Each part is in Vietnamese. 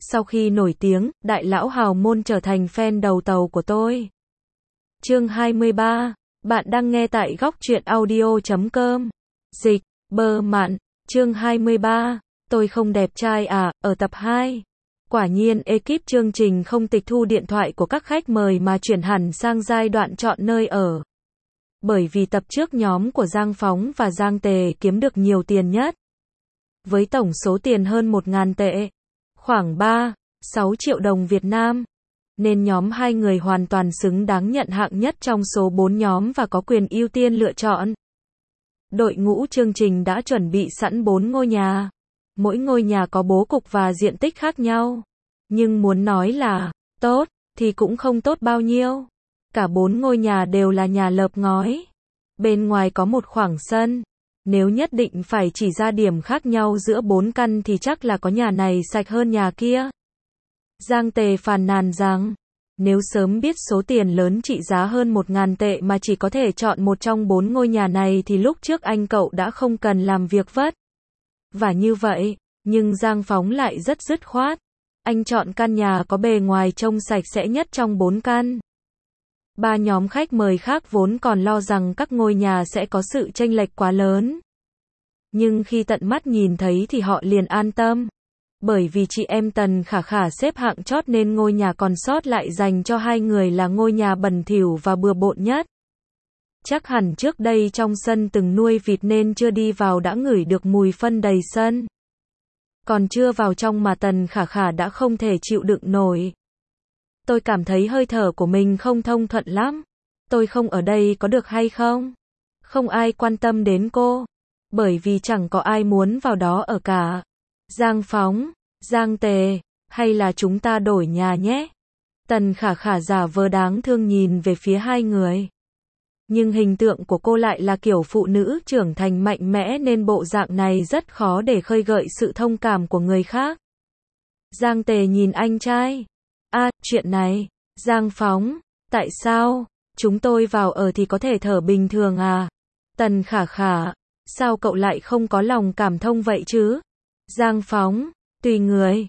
Sau khi nổi tiếng, đại lão hào môn trở thành fan đầu tàu của tôi. Chương 23. Bạn đang nghe tại góc truyện audio.com. Dịch, bơ mạn. Chương 23. Tôi không đẹp trai à, ở tập 2. Quả nhiên ekip chương trình không tịch thu điện thoại của các khách mời mà chuyển hẳn sang giai đoạn chọn nơi ở. Bởi vì tập trước nhóm của Giang Phóng và Giang Tề kiếm được nhiều tiền nhất. Với tổng số tiền hơn 1.000 tệ, khoảng 3-6 triệu đồng Việt Nam. Nên nhóm hai người hoàn toàn xứng đáng nhận hạng nhất trong số 4 nhóm và có quyền ưu tiên lựa chọn. Đội ngũ chương trình đã chuẩn bị sẵn 4 ngôi nhà. Mỗi ngôi nhà có bố cục và diện tích khác nhau. Nhưng muốn nói là tốt, thì cũng không tốt bao nhiêu. Cả 4 ngôi nhà đều là nhà lợp ngói. Bên ngoài có một khoảng sân. Nếu nhất định phải chỉ ra điểm khác nhau giữa 4 căn thì chắc là có nhà này sạch hơn nhà kia. Giang Tề phàn nàn rằng, nếu sớm biết số tiền lớn trị giá hơn 1.000 tệ mà chỉ có thể chọn một trong 4 ngôi nhà này thì lúc trước anh cậu đã không cần làm việc vất vả như vậy. Nhưng Giang Phóng lại rất dứt khoát. Anh chọn căn nhà có bề ngoài trông sạch sẽ nhất trong 4 căn. 3 nhóm khách mời khác vốn còn lo rằng các ngôi nhà sẽ có sự chênh lệch quá lớn. Nhưng khi tận mắt nhìn thấy thì họ liền an tâm. Bởi vì chị em Tần Khả Khả xếp hạng chót nên ngôi nhà còn sót lại dành cho hai người là ngôi nhà bẩn thỉu và bừa bộn nhất. Chắc hẳn trước đây trong sân từng nuôi vịt nên chưa đi vào đã ngửi được mùi phân đầy sân. Còn chưa vào trong mà Tần Khả Khả đã không thể chịu đựng nổi. Tôi cảm thấy hơi thở của mình không thông thuận lắm. Tôi không ở đây có được hay không? Không ai quan tâm đến cô. Bởi vì chẳng có ai muốn vào đó ở cả. Giang Phóng, Giang Tề, hay là chúng ta đổi nhà nhé? Tần Khả Khả giả vờ đáng thương nhìn về phía hai người. Nhưng hình tượng của cô lại là kiểu phụ nữ trưởng thành mạnh mẽ nên bộ dạng này rất khó để khơi gợi sự thông cảm của người khác. Giang Tề nhìn anh trai. Chuyện này, Giang Phóng, tại sao? Chúng tôi vào ở thì có thể thở bình thường à? Tần Khả Khả, sao cậu lại không có lòng cảm thông vậy chứ? Giang Phóng, tùy người,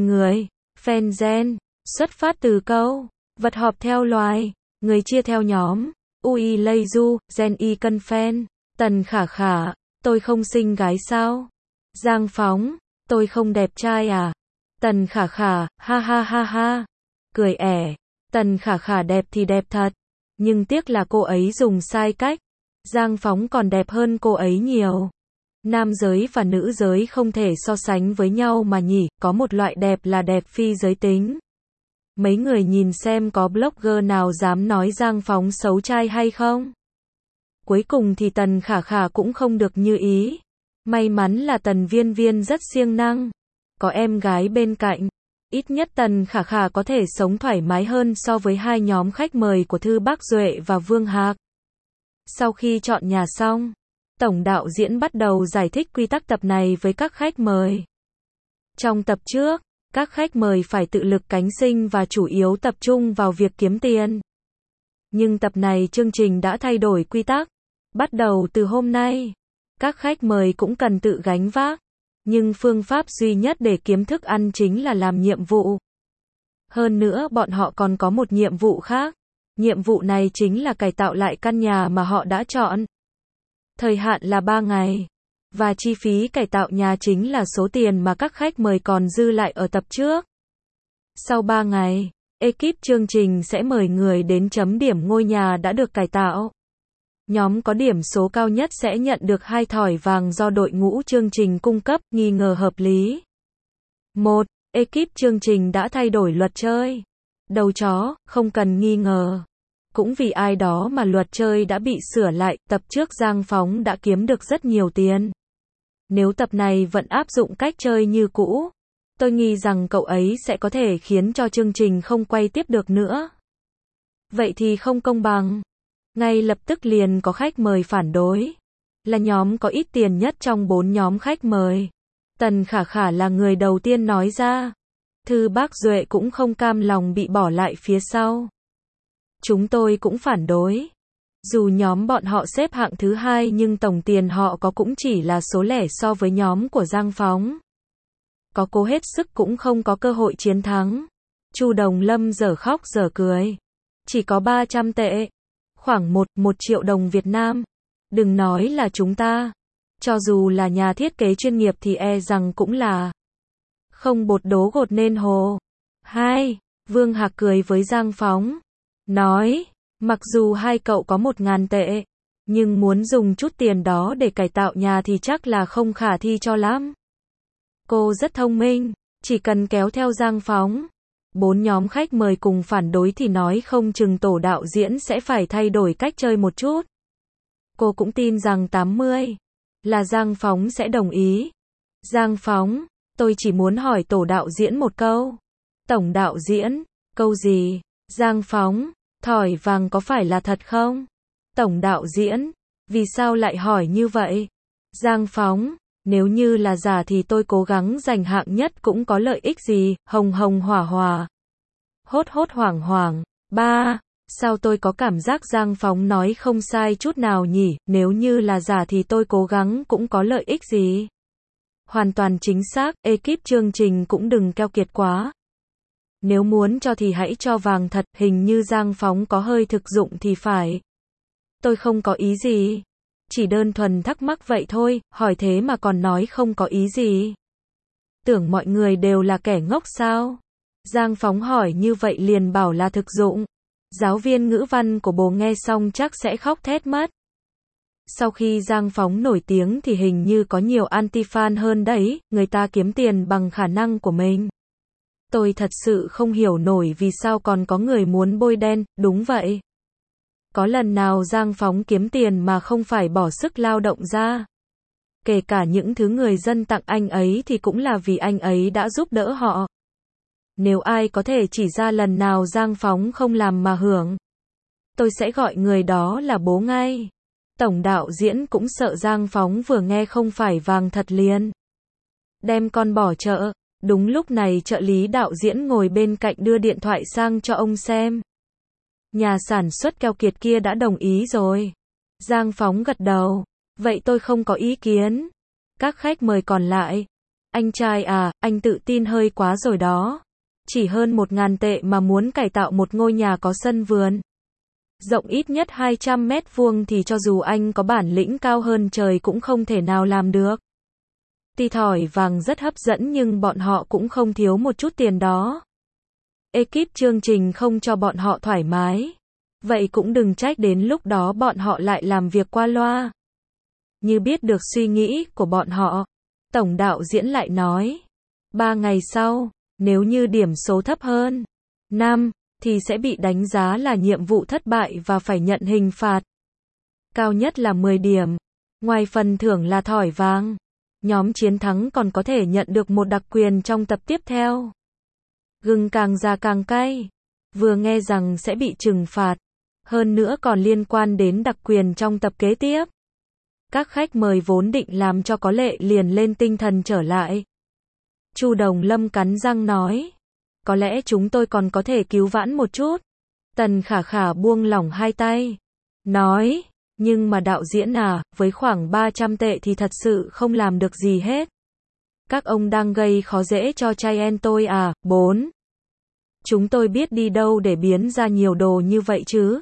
fan gen, xuất phát từ câu, vật họp theo loài, người chia theo nhóm, ui lây du, gen y cân fan. Tần Khả Khả, tôi không xinh gái sao? Giang Phóng, tôi không đẹp trai à? Tần Khả Khả, ha ha ha ha, cười ẻ. Tần Khả Khả đẹp thì đẹp thật, nhưng tiếc là cô ấy dùng sai cách. Giang Phóng còn đẹp hơn cô ấy nhiều. Nam giới và nữ giới không thể so sánh với nhau mà nhỉ, có một loại đẹp là đẹp phi giới tính. Mấy người nhìn xem có blogger nào dám nói Giang Phóng xấu trai hay không? Cuối cùng thì Tần Khả Khả cũng không được như ý. May mắn là Tần Viên Viên rất siêng năng. Có em gái bên cạnh. Ít nhất Tần Khả Khả có thể sống thoải mái hơn so với hai nhóm khách mời của Thư Bác Duệ và Vương Hạc. Sau khi chọn nhà xong, tổng đạo diễn bắt đầu giải thích quy tắc tập này với các khách mời. Trong tập trước, các khách mời phải tự lực cánh sinh và chủ yếu tập trung vào việc kiếm tiền. Nhưng tập này chương trình đã thay đổi quy tắc. Bắt đầu từ hôm nay, các khách mời cũng cần tự gánh vác. Nhưng phương pháp duy nhất để kiếm thức ăn chính là làm nhiệm vụ. Hơn nữa bọn họ còn có một nhiệm vụ khác. Nhiệm vụ này chính là cải tạo lại căn nhà mà họ đã chọn. Thời hạn là 3 ngày. Và chi phí cải tạo nhà chính là số tiền mà các khách mời còn dư lại ở tập trước. Sau 3 ngày, ekip chương trình sẽ mời người đến chấm điểm ngôi nhà đã được cải tạo. Nhóm có điểm số cao nhất sẽ nhận được 2 thỏi vàng do đội ngũ chương trình cung cấp, nghi ngờ hợp lý. 1. Ekip chương trình đã thay đổi luật chơi. Đầu chó, không cần nghi ngờ. Cũng vì ai đó mà luật chơi đã bị sửa lại, tập trước Giang Phóng đã kiếm được rất nhiều tiền. Nếu tập này vẫn áp dụng cách chơi như cũ, tôi nghi rằng cậu ấy sẽ có thể khiến cho chương trình không quay tiếp được nữa. Vậy thì không công bằng. Ngay lập tức liền có khách mời phản đối. Là nhóm có ít tiền nhất trong 4 nhóm khách mời. Tần Khả Khả là người đầu tiên nói ra. Thư Bác Duệ cũng không cam lòng bị bỏ lại phía sau. Chúng tôi cũng phản đối. Dù nhóm bọn họ xếp hạng thứ 2 nhưng tổng tiền họ có cũng chỉ là số lẻ so với nhóm của Giang Phóng. có cố hết sức cũng không có cơ hội chiến thắng. Chu Đồng Lâm dở khóc dở cười. Chỉ có 300 tệ. Khoảng 1 triệu đồng Việt Nam. Đừng nói là chúng ta. Cho dù là nhà thiết kế chuyên nghiệp thì e rằng cũng là không bột đố gột nên hồ. 2. Vương Hạc cười với Giang Phóng. Nói, mặc dù hai cậu có 1.000 tệ, nhưng muốn dùng chút tiền đó để cải tạo nhà thì chắc là không khả thi cho lắm. Cô rất thông minh, chỉ cần kéo theo Giang Phóng. 4 nhóm khách mời cùng phản đối thì nói không chừng tổ đạo diễn sẽ phải thay đổi cách chơi một chút. Cô cũng tin rằng 80 là Giang Phóng sẽ đồng ý. Giang Phóng, tôi chỉ muốn hỏi tổ đạo diễn một câu. Tổng đạo diễn, câu gì? Giang Phóng, thỏi vàng có phải là thật không? Tổng đạo diễn, vì sao lại hỏi như vậy? Giang Phóng, nếu như là giả thì tôi cố gắng giành hạng nhất cũng có lợi ích gì? Hồng hồng hỏa hỏa. Hốt hốt hoảng hoảng. 3. Sao tôi có cảm giác Giang Phóng nói không sai chút nào nhỉ? Nếu như là giả thì tôi cố gắng cũng có lợi ích gì? Hoàn toàn chính xác, ekip chương trình cũng đừng keo kiệt quá. Nếu muốn cho thì hãy cho vàng thật, hình như Giang Phóng có hơi thực dụng thì phải. Tôi không có ý gì. Chỉ đơn thuần thắc mắc vậy thôi, hỏi thế mà còn nói không có ý gì. Tưởng mọi người đều là kẻ ngốc sao? Giang Phóng hỏi như vậy liền bảo là thực dụng. Giáo viên ngữ văn của bố nghe xong chắc sẽ khóc thét mất. Sau khi Giang Phóng nổi tiếng thì hình như có nhiều anti-fan hơn đấy, người ta kiếm tiền bằng khả năng của mình. Tôi thật sự không hiểu nổi vì sao còn có người muốn bôi đen, đúng vậy. Có lần nào Giang Phóng kiếm tiền mà không phải bỏ sức lao động ra. Kể cả những thứ người dân tặng anh ấy thì cũng là vì anh ấy đã giúp đỡ họ. Nếu ai có thể chỉ ra lần nào Giang Phóng không làm mà hưởng, tôi sẽ gọi người đó là bố ngay. Tổng đạo diễn cũng sợ Giang Phóng vừa nghe không phải vàng thật liền đem con bỏ chợ. Đúng lúc này trợ lý đạo diễn ngồi bên cạnh đưa điện thoại sang cho ông xem. Nhà sản xuất keo kiệt kia đã đồng ý rồi. Giang Phóng gật đầu. Vậy tôi không có ý kiến. Các khách mời còn lại. Anh trai à, anh tự tin hơi quá rồi đó. Chỉ hơn 1.000 tệ mà muốn cải tạo một ngôi nhà có sân vườn rộng ít nhất 200 mét vuông thì cho dù anh có bản lĩnh cao hơn trời cũng không thể nào làm được. Tuy thỏi vàng rất hấp dẫn nhưng bọn họ cũng không thiếu một chút tiền đó. Ekip chương trình không cho bọn họ thoải mái. Vậy cũng đừng trách đến lúc đó bọn họ lại làm việc qua loa. Như biết được suy nghĩ của bọn họ, tổng đạo diễn lại nói. 3 ngày sau, nếu như điểm số thấp hơn 5, thì sẽ bị đánh giá là nhiệm vụ thất bại và phải nhận hình phạt. Cao nhất là 10 điểm. Ngoài phần thưởng là thỏi vàng, nhóm chiến thắng còn có thể nhận được một đặc quyền trong tập tiếp theo. Gừng càng già càng cay. Vừa nghe rằng sẽ bị trừng phạt, hơn nữa còn liên quan đến đặc quyền trong tập kế tiếp. Các khách mời vốn định làm cho có lệ liền lên tinh thần trở lại. Chu Đồng Lâm cắn răng nói. Có lẽ chúng tôi còn có thể cứu vãn một chút. Tần Khả Khả buông lỏng hai tay. Nói, nhưng mà đạo diễn à, với khoảng 300 tệ thì thật sự không làm được gì hết. Các ông đang gây khó dễ cho trai en tôi à. 4. Chúng tôi biết đi đâu để biến ra nhiều đồ như vậy chứ.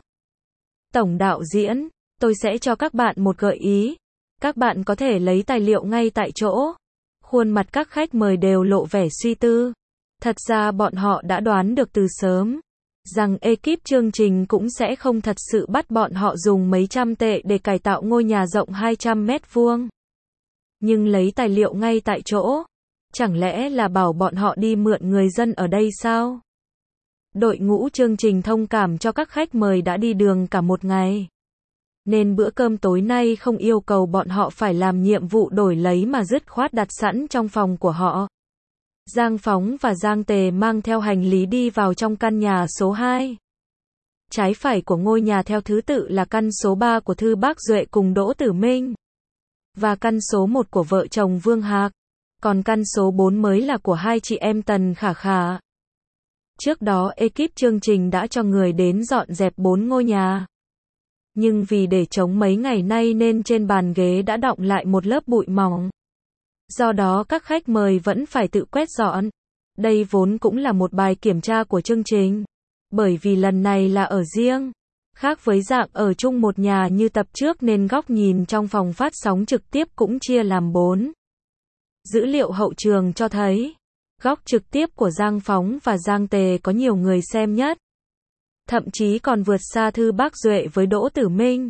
Tổng đạo diễn, tôi sẽ cho các bạn một gợi ý. Các bạn có thể lấy tài liệu ngay tại chỗ. Khuôn mặt các khách mời đều lộ vẻ suy tư. Thật ra bọn họ đã đoán được từ sớm rằng ekip chương trình cũng sẽ không thật sự bắt bọn họ dùng mấy trăm tệ để cải tạo ngôi nhà rộng 200 mét vuông. Nhưng lấy tài liệu ngay tại chỗ, chẳng lẽ là bảo bọn họ đi mượn người dân ở đây sao? Đội ngũ chương trình thông cảm cho các khách mời đã đi đường cả một ngày, nên bữa cơm tối nay không yêu cầu bọn họ phải làm nhiệm vụ đổi lấy mà dứt khoát đặt sẵn trong phòng của họ. Giang Phóng và Giang Tề mang theo hành lý đi vào trong căn nhà số 2. Trái phải của ngôi nhà theo thứ tự là căn số 3 của Thư Bác Duệ cùng Đỗ Tử Minh, và căn số 1 của vợ chồng Vương Hạc, còn căn số 4 mới là của hai chị em Tần Khả Khả. Trước đó ekip chương trình đã cho người đến dọn dẹp 4 ngôi nhà. Nhưng vì để chống mấy ngày nay nên trên bàn ghế đã đọng lại một lớp bụi mỏng. Do đó các khách mời vẫn phải tự quét dọn. Đây vốn cũng là một bài kiểm tra của chương trình. Bởi vì lần này là ở riêng. Khác với dạng ở chung một nhà như tập trước nên góc nhìn trong phòng phát sóng trực tiếp cũng chia làm 4. Dữ liệu hậu trường cho thấy, góc trực tiếp của Giang Phóng và Giang Tề có nhiều người xem nhất. Thậm chí còn vượt xa Thư Bác Duệ với Đỗ Tử Minh.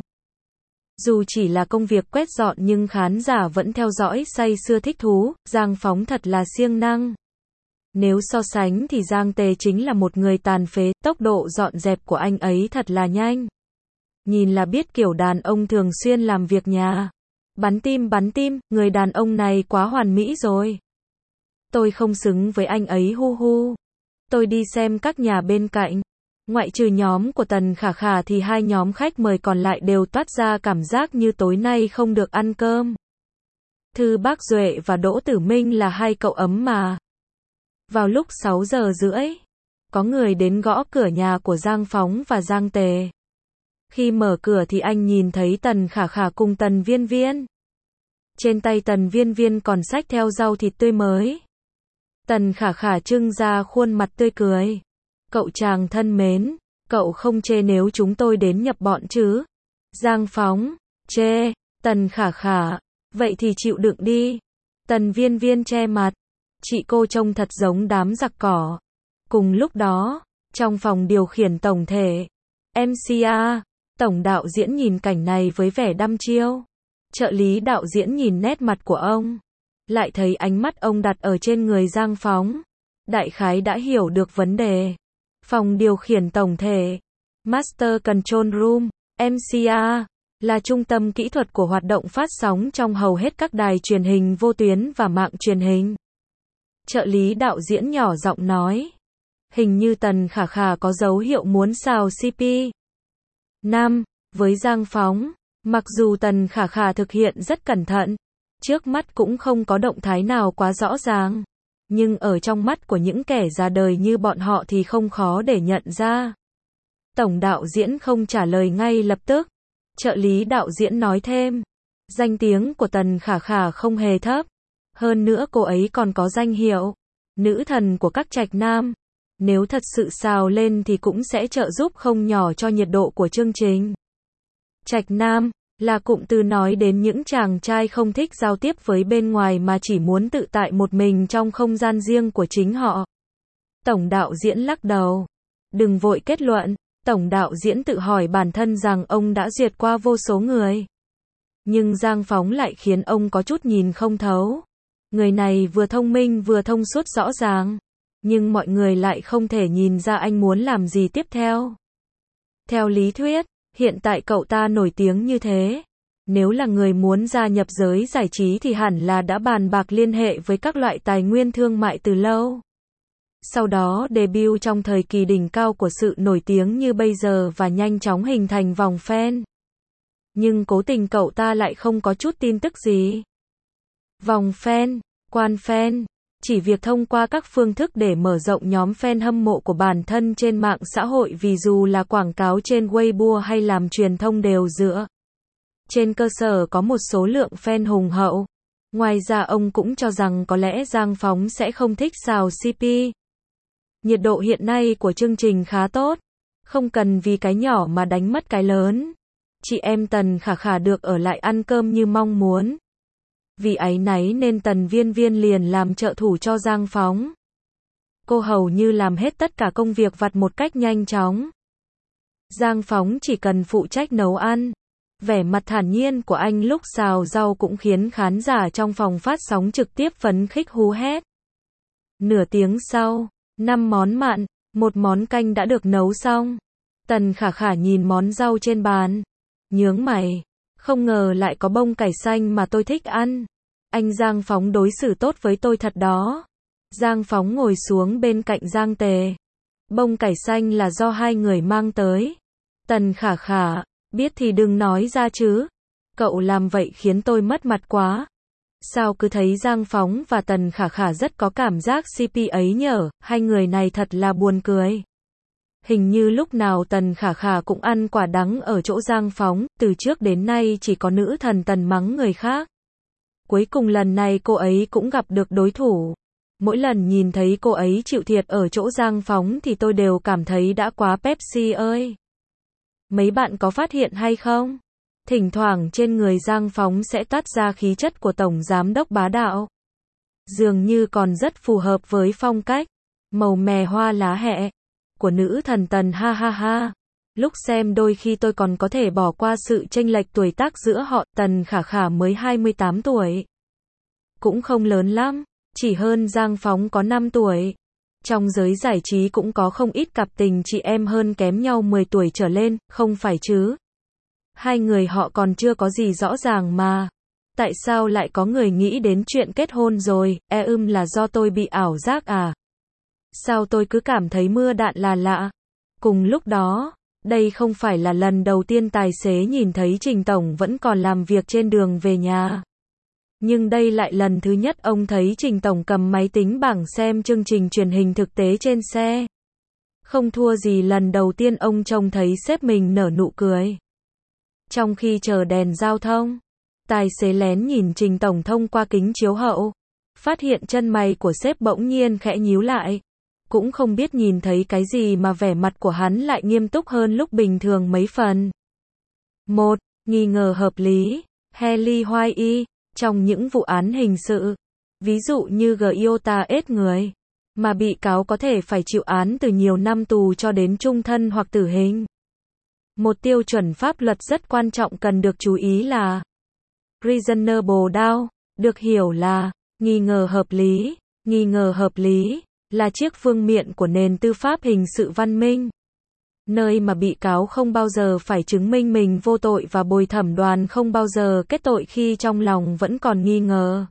Dù chỉ là công việc quét dọn nhưng khán giả vẫn theo dõi say sưa thích thú, Giang Phóng thật là siêng năng. Nếu so sánh thì Giang Tề chính là một người tàn phế, tốc độ dọn dẹp của anh ấy thật là nhanh. Nhìn là biết kiểu đàn ông thường xuyên làm việc nhà. Bắn tim, người đàn ông này quá hoàn mỹ rồi. Tôi không xứng với anh ấy hu hu. Tôi đi xem các nhà bên cạnh. Ngoại trừ nhóm của Tần Khả Khả thì hai nhóm khách mời còn lại đều toát ra cảm giác như tối nay không được ăn cơm. Thư Bác Duệ và Đỗ Tử Minh là hai cậu ấm mà. Vào lúc 6 giờ rưỡi, có người đến gõ cửa nhà của Giang Phóng và Giang Tề. Khi mở cửa thì anh nhìn thấy Tần Khả Khả cùng Tần Viên Viên. Trên tay Tần Viên Viên còn xách theo rau thịt tươi mới. Tần Khả Khả trưng ra khuôn mặt tươi cười. Cậu chàng thân mến, cậu không chê nếu chúng tôi đến nhập bọn chứ? Giang Phóng, chê. Tần Khả Khả, vậy thì chịu đựng đi. Tần Viên Viên che mặt. Chị cô trông thật giống đám giặc cỏ. Cùng lúc đó, trong phòng điều khiển tổng thể, MCA, tổng đạo diễn nhìn cảnh này với vẻ đăm chiêu. Trợ lý đạo diễn nhìn nét mặt của ông, lại thấy ánh mắt ông đặt ở trên người Giang Phóng. Đại khái đã hiểu được vấn đề. Phòng điều khiển tổng thể, Master Control Room, MCA, là trung tâm kỹ thuật của hoạt động phát sóng trong hầu hết các đài truyền hình vô tuyến và mạng truyền hình. Trợ lý đạo diễn nhỏ giọng nói. Hình như Tần Khả Khả có dấu hiệu muốn xào CP. 5. Với Giang Phóng, mặc dù Tần Khả Khả thực hiện rất cẩn thận, trước mắt cũng không có động thái nào quá rõ ràng. Nhưng ở trong mắt của những kẻ già đời như bọn họ thì không khó để nhận ra. Tổng đạo diễn không trả lời ngay lập tức. Trợ lý đạo diễn nói thêm. Danh tiếng của Tần Khả Khả không hề thấp. Hơn nữa cô ấy còn có danh hiệu nữ thần của các trạch nam. Nếu thật sự xào lên thì cũng sẽ trợ giúp không nhỏ cho nhiệt độ của chương trình. Trạch nam là cụm từ nói đến những chàng trai không thích giao tiếp với bên ngoài mà chỉ muốn tự tại một mình trong không gian riêng của chính họ. Tổng đạo diễn lắc đầu. Đừng vội kết luận. Tổng đạo diễn tự hỏi bản thân rằng ông đã duyệt qua vô số người. Nhưng Giang Phóng lại khiến ông có chút nhìn không thấu. Người này vừa thông minh vừa thông suốt rõ ràng. Nhưng mọi người lại không thể nhìn ra anh muốn làm gì tiếp theo. Theo lý thuyết, hiện tại cậu ta nổi tiếng như thế. Nếu là người muốn gia nhập giới giải trí thì hẳn là đã bàn bạc liên hệ với các loại tài nguyên thương mại từ lâu. Sau đó debut trong thời kỳ đỉnh cao của sự nổi tiếng như bây giờ và nhanh chóng hình thành vòng fan. Nhưng cố tình cậu ta lại không có chút tin tức gì. Vòng fan, quan fan, chỉ việc thông qua các phương thức để mở rộng nhóm fan hâm mộ của bản thân trên mạng xã hội vì dù là quảng cáo trên Weibo hay làm truyền thông đều dựa trên cơ sở có một số lượng fan hùng hậu. Ngoài ra ông cũng cho rằng có lẽ Giang Phóng sẽ không thích xào CP. Nhiệt độ hiện nay của chương trình khá tốt, không cần vì cái nhỏ mà đánh mất cái lớn. Chị em Tần Khả Khả được ở lại ăn cơm như mong muốn. Vì áy náy nên Tần Viên Viên liền làm trợ thủ cho Giang Phóng. Cô hầu như làm hết tất cả công việc vặt một cách nhanh chóng. Giang Phóng chỉ cần phụ trách nấu ăn. Vẻ mặt thản nhiên của anh lúc xào rau cũng khiến khán giả trong phòng phát sóng trực tiếp phấn khích hú hét. Nửa tiếng sau, 5 món mặn, 1 món canh đã được nấu xong. Tần Khả Khả nhìn món rau trên bàn, nhướng mày, không ngờ lại có bông cải xanh mà tôi thích ăn. Anh Giang Phóng đối xử tốt với tôi thật đó. Giang Phóng ngồi xuống bên cạnh Giang Tề. Bông cải xanh là do hai người mang tới. Tần Khả Khả, biết thì đừng nói ra chứ. Cậu làm vậy khiến tôi mất mặt quá. Sao cứ thấy Giang Phóng và Tần Khả Khả rất có cảm giác CP ấy nhở, hai người này thật là buồn cười. Hình như lúc nào Tần Khả Khả cũng ăn quả đắng ở chỗ Giang Phóng, từ trước đến nay chỉ có nữ thần Tần mắng người khác. Cuối cùng lần này cô ấy cũng gặp được đối thủ. Mỗi lần nhìn thấy cô ấy chịu thiệt ở chỗ Giang Phóng thì tôi đều cảm thấy đã quá Pepsi ơi. Mấy bạn có phát hiện hay không? Thỉnh thoảng trên người Giang Phóng sẽ toát ra khí chất của tổng giám đốc bá đạo. Dường như còn rất phù hợp với phong cách màu mè hoa lá hẹ của nữ thần Tần ha ha ha. Lúc xem đôi khi tôi còn có thể bỏ qua sự chênh lệch tuổi tác giữa họ. Tần Khả Khả mới 28 tuổi. Cũng không lớn lắm, chỉ hơn Giang Phóng có 5 tuổi. Trong giới giải trí cũng có không ít cặp tình chị em hơn kém nhau 10 tuổi trở lên, không phải chứ? Hai người họ còn chưa có gì rõ ràng mà. Tại sao lại có người nghĩ đến chuyện kết hôn rồi? Là do tôi bị ảo giác à? Sao tôi cứ cảm thấy mưa đạn là lạ? Cùng lúc đó, đây không phải là lần đầu tiên tài xế nhìn thấy Trình Tổng vẫn còn làm việc trên đường về nhà. Nhưng đây lại lần thứ nhất ông thấy Trình Tổng cầm máy tính bảng xem chương trình truyền hình thực tế trên xe. Không thua gì lần đầu tiên ông trông thấy sếp mình nở nụ cười. Trong khi chờ đèn giao thông, tài xế lén nhìn Trình Tổng thông qua kính chiếu hậu. Phát hiện chân mày của sếp bỗng nhiên khẽ nhíu lại. Cũng không biết nhìn thấy cái gì mà vẻ mặt của hắn lại nghiêm túc hơn lúc bình thường mấy phần. 1. Nghi ngờ hợp lý. Hailey Hawaii. Trong những vụ án hình sự, ví dụ như Giota ết người, mà bị cáo có thể phải chịu án từ nhiều năm tù cho đến chung thân hoặc tử hình. Một tiêu chuẩn pháp luật rất quan trọng cần được chú ý là reasonable doubt, được hiểu là nghi ngờ hợp lý. Nghi ngờ hợp lý là chiếc vương miện của nền tư pháp hình sự văn minh, nơi mà bị cáo không bao giờ phải chứng minh mình vô tội và bồi thẩm đoàn không bao giờ kết tội khi trong lòng vẫn còn nghi ngờ.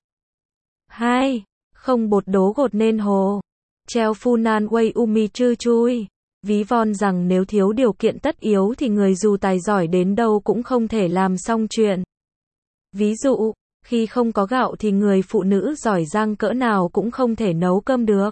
2. Không bột đố gột nên hồ. Treo Funan Wei Umi Chư Chui. Ví von rằng nếu thiếu điều kiện tất yếu thì người dù tài giỏi đến đâu cũng không thể làm xong chuyện. Ví dụ, khi không có gạo thì người phụ nữ giỏi giang cỡ nào cũng không thể nấu cơm được.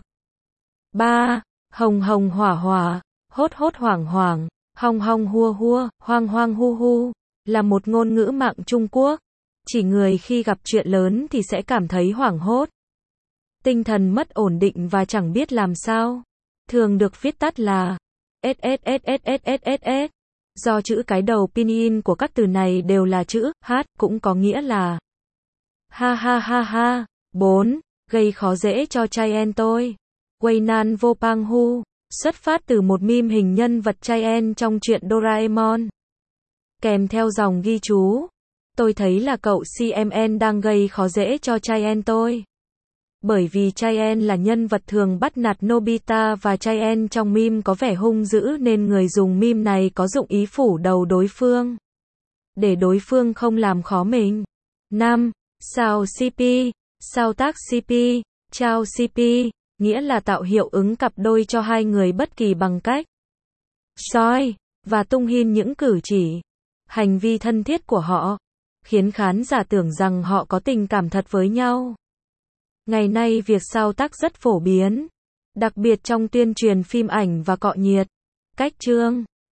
3. Hồng hồng hỏa hỏa. Hốt hốt hoảng hoảng, hong hong hua hua, hoang hoang hu hu, là một ngôn ngữ mạng Trung Quốc. Chỉ người khi gặp chuyện lớn thì sẽ cảm thấy hoảng hốt. Tinh thần mất ổn định và chẳng biết làm sao. Thường được viết tắt là SSSSSSS. Do chữ cái đầu pinyin của các từ này đều là chữ H, cũng có nghĩa là ha ha ha ha. 4. Gây khó dễ cho Chien tôi. Wei nan vô pang hu. Xuất phát từ một meme hình nhân vật Chien trong truyện Doraemon. Kèm theo dòng ghi chú. Tôi thấy là cậu CMN đang gây khó dễ cho Chien tôi. Bởi vì Chien là nhân vật thường bắt nạt Nobita và Chien trong meme có vẻ hung dữ nên người dùng meme này có dụng ý phủ đầu đối phương. Để đối phương không làm khó mình. 5. Sao CP. Sao tác CP. Chao CP. Nghĩa là tạo hiệu ứng cặp đôi cho hai người bất kỳ bằng cách soi và tung hin những cử chỉ, hành vi thân thiết của họ, khiến khán giả tưởng rằng họ có tình cảm thật với nhau. Ngày nay việc sao tác rất phổ biến, đặc biệt trong tuyên truyền phim ảnh và cọ nhiệt. Cách chương